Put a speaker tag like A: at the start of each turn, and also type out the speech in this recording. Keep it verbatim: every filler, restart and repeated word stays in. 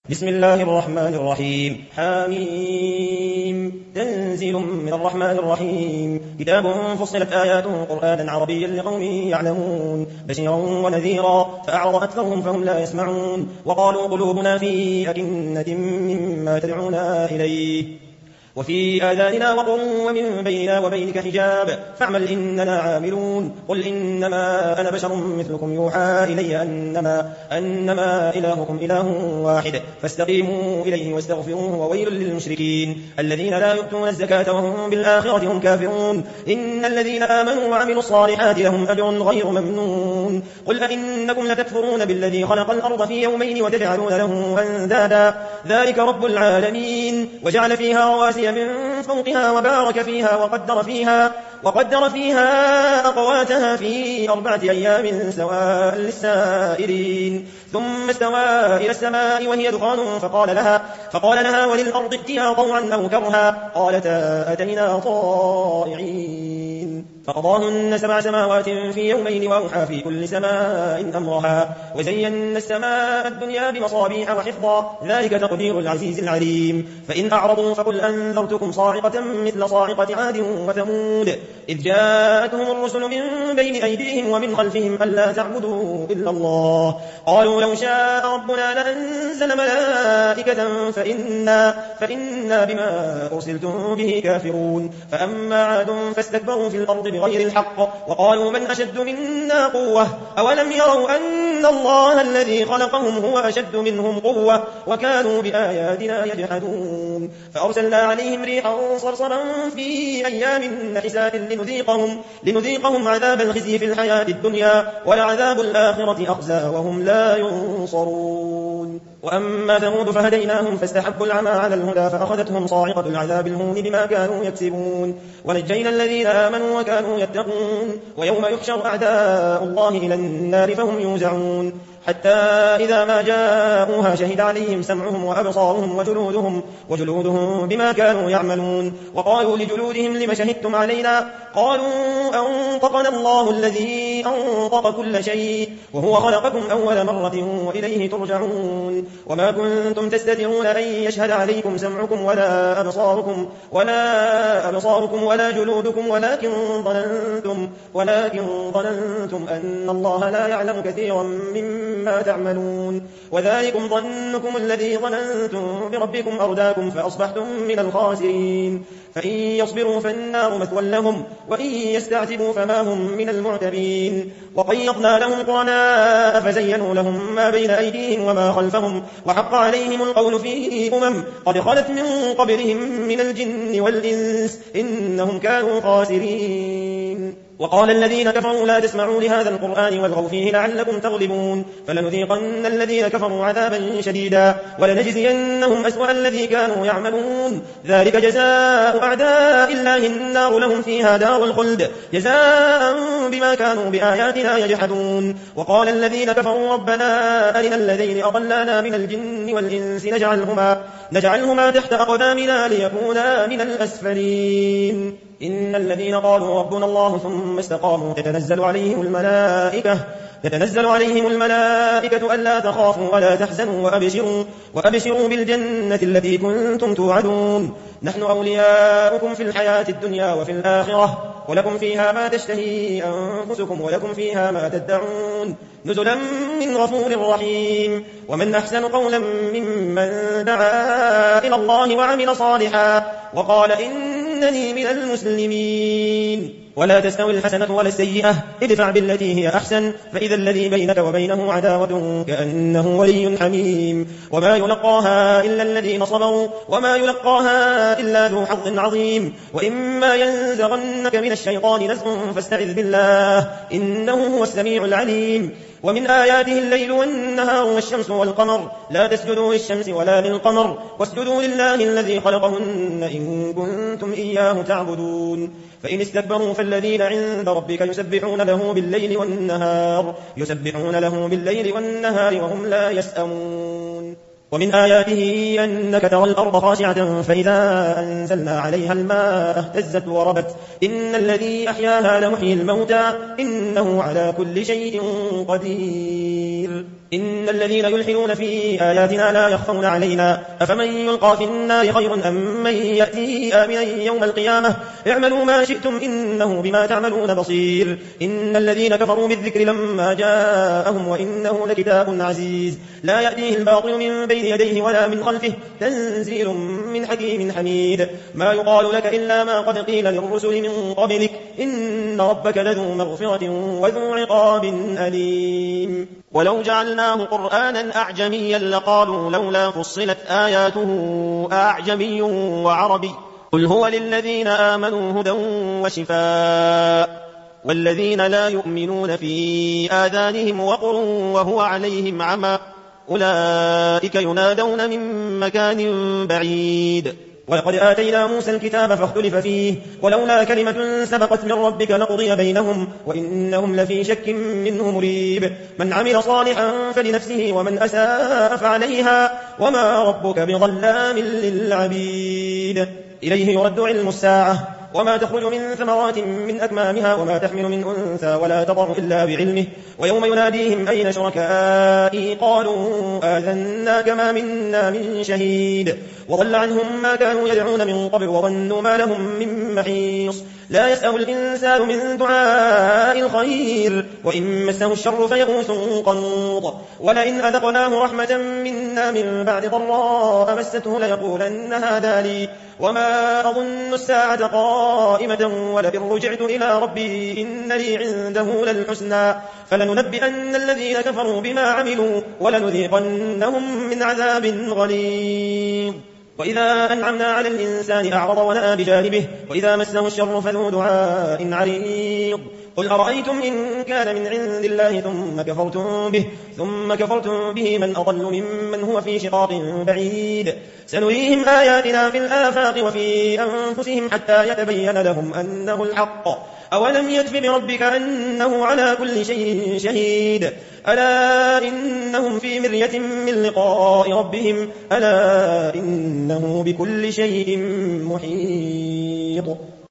A: بسم الله الرحمن الرحيم. حميم. تنزيل من الرحمن الرحيم. كتاب فصلت آياته قرآنا عربيا لقوم يعلمون بشيرا ونذيرا فأعرض أكثرهم فهم لا يسمعون وقالوا قلوبنا في أكنة مما تدعونا إليه وفي آذاننا وقر ومن بيننا وبينك حجاب فاعمل إننا عاملون قل إنما أنا بشر مثلكم يوحى إلي أنما, أنما إلهكم إله واحد فاستقيموا إليه واستغفروه وويل للمشركين الذين لا يؤتون الزكاة وهم بالآخرة هم كافرون إن الذين آمنوا وعملوا الصالحات لهم أجر غير ممنون قل أئنكم لتكفرون بالذي خلق الأرض في يومين وتجعلون له أندادا ذلك رب العالمين وجعل فيها رواسي من فوقها وبارك فيها وقدر فيها وقدر فيها أقواتها في أربعة أيام سواء للسائلين ثم استوى إلى السماء وهي دخان فقال لها, فقال لها وللأرض ائتيا طوعا أو كرها قالتا أتينا طائعين فقضاهن سبع سماوات في يومين وأوحى في كل سماء أمرها وزينا السماء الدنيا بمصابيح وحفظا ذلك تقدير العزيز العليم فإن أعرضوا فقل أنذرتكم صاعقة مثل صاعقة عاد وثمود إذ جاءتهم الرسل من بين أيديهم ومن خلفهم ألا تعبدوا إلا الله قالوا لو شاء ربنا لأنزل ملائكة فإنا, فإنا بما أرسلتم به كافرون فأما عاد فاستكبروا في الأرض بغير الحق وقالوا من أشد منا قوة أولم يروا أن الله الذي خلقهم هو أشد منهم قوة وكانوا بآياتنا يجحدون فأرسلنا عليهم ريحا صرصرا في أيام نحسات لنذيقهم, لنذيقهم عذاب الخزي في الحياة الدنيا ولعذاب الآخرة أخزى وهم لا ينصرون وأما ثمود فهديناهم فاستحبوا العمى على الهدى فأخذتهم صاعقة العذاب الهون بما كانوا يكسبون ونجينا الذين آمنوا وكانوا يتقون ويوم يحشر أعداء الله إلى النار فهم يوزعون حتى إذا ما جاءوها شهد عليهم سمعهم وأبصارهم وجلودهم, وجلودهم بما كانوا يعملون وقالوا لجلودهم لم شهدتم علينا قالوا أنطقنا الله الذي أنطق كل شيء وهو خلقكم أول مرة وإليه ترجعون وما كنتم تستترون أن يشهد عليكم سمعكم ولا أبصاركم ولا, أبصاركم ولا جلودكم ولكن ظننتم, ولكن ظننتم أن الله لا يعلم كثيرا مما ما تعملون وذلكم ظنكم الذي ظننتم بربكم أرداكم فأصبحتم من الخاسرين فإن يصبروا فالنار مثوى لهم وإن يستعتبوا فما هم من المعتبين وقيضنا لهم قرناء فزينوا لهم ما بين أيديهم وما خلفهم وحق عليهم القول في أمم قد خلت من قبلهم من الجن والإنس إنهم كانوا خاسرين وقال الذين كفروا لا تسمعوا لهذا القرآن والغوا فيه لعلكم تغلبون فلنذيقن الذين كفروا عذابا شديدا ولنجزينهم أسوأ الذي كانوا يعملون ذلك جزاء أعداء الله النار لهم فيها دار الخلد جزاء بما كانوا بآياتنا يجحدون وقال الذين كفروا ربنا أرنا الذين أضلانا من الجن والإنس نجعلهما, نجعلهما تحت أقدامنا ليكونا من الأسفلين إن الذين قالوا ربنا الله ثم استقاموا تتنزل عليهم الملائكة تتنزل عليهم الملائكة ألا تخافوا ولا تحزنوا وأبشروا, وأبشروا بالجنة التي كنتم توعدون نحن أولياؤكم في الحياة الدنيا وفي الآخرة ولكم فيها ما تشتهي أنفسكم ولكم فيها ما تدعون نزلا من غفور رحيم ومن أحسن قولا ممن دعا إلى الله وعمل صالحا وقال إنني من المسلمين ولا تستوي الحسنة ولا السيئة ادفع بالتي هي أحسن فإذا الذي بينك وبينه عداوة كأنه ولي حميم وما يلقاها إلا الذين صبروا وما يلقاها إلا ذو حظ عظيم وإما ينزغنك من الشيطان نزغ فاستعذ بالله إنه هو السميع العليم ومن آياته الليل والنهار والشمس والقمر لا تسجدوا للشمس ولا للقمر واسجدوا لله الذي خلقهن إن كنتم إياه تعبدون فإن استكبروا فالذين عند ربك يسبحون له بالليل والنهار يسبحون له بالليل والنهار وهم لا يسأمون ومن آياته أنك ترى الأرض خاشعة فإذا أنزلنا عليها الماء اهتزت وربت إن الذي أحياها لمحيي الموتى إنه على كل شيء قدير إن الذين يلحدون في آياتنا لا يخفون علينا أفمن يلقى في النار خير أم من يأتي آمنا يوم القيامة اعملوا ما شئتم إنه بما تعملون بصير إن الذين كفروا بالذكر لما جاءهم وإنه لكتاب عزيز لا يأتيه الباطل من بين يديه ولا من خلفه تنزيل من حكيم حميد ما يقال لك إلا ما قد قيل للرسل من قبلك إن ربك لذو مغفرة وذو عقاب أليم ولو جعلناه قرآنا أعجميا لقالوا لولا فصلت آياته أعجمي وعربي قل هو للذين آمنوا هدى وشفاء والذين لا يؤمنون في آذانهم وقر وهو عليهم عمى أولئك ينادون من مكان بعيد ولقد آتينا موسى الكتاب فاختلف فيه ولولا كلمة سبقت من ربك لقضي بينهم وإنهم لفي شك منه مريب من عمل صالحا فلنفسه ومن أساء فعليها وما ربك بظلام للعبيد إليه يرد علم الساعة وما تخرج من ثمرات من أكمامها وما تحمل من أنثى ولا تضع إلا بعلمه ويوم يناديهم أين شركائي قالوا آذنا كما منا من شهيد وضل عنهم ما كانوا يدعون من قبل وظنوا ما لهم من محيص لا يسأل الإنسان من دعاء الخير وإن مسه الشر فيغوث قنوط ولئن أذقناه رحمة منا من بعد ضراء مسته ليقولن هذا لي وما أظن الساعة قائمة ولئن رجعت إلى ربي إن لي عنده للحسنى فلننبئن الذين كفروا بما عملوا ولنذيقنهم من عذاب غليظ وإذا أنعمنا على الإنسان أعرض ونأى بجانبه وإذا مسه الشر فذو دعاء عريض قل أرأيتم إن كان من عند الله ثم كفرتم به ثم كفرتم به من أضل ممن هو في شقاق بعيد سنريهم آياتنا في الآفاق وفي أنفسهم حتى يتبين لهم أنه الحق أولم يكف بربك أنه على كل شيء شهيد ألا إنهم في مرية من لقاء ربهم ألا إنه بكل شيء محيط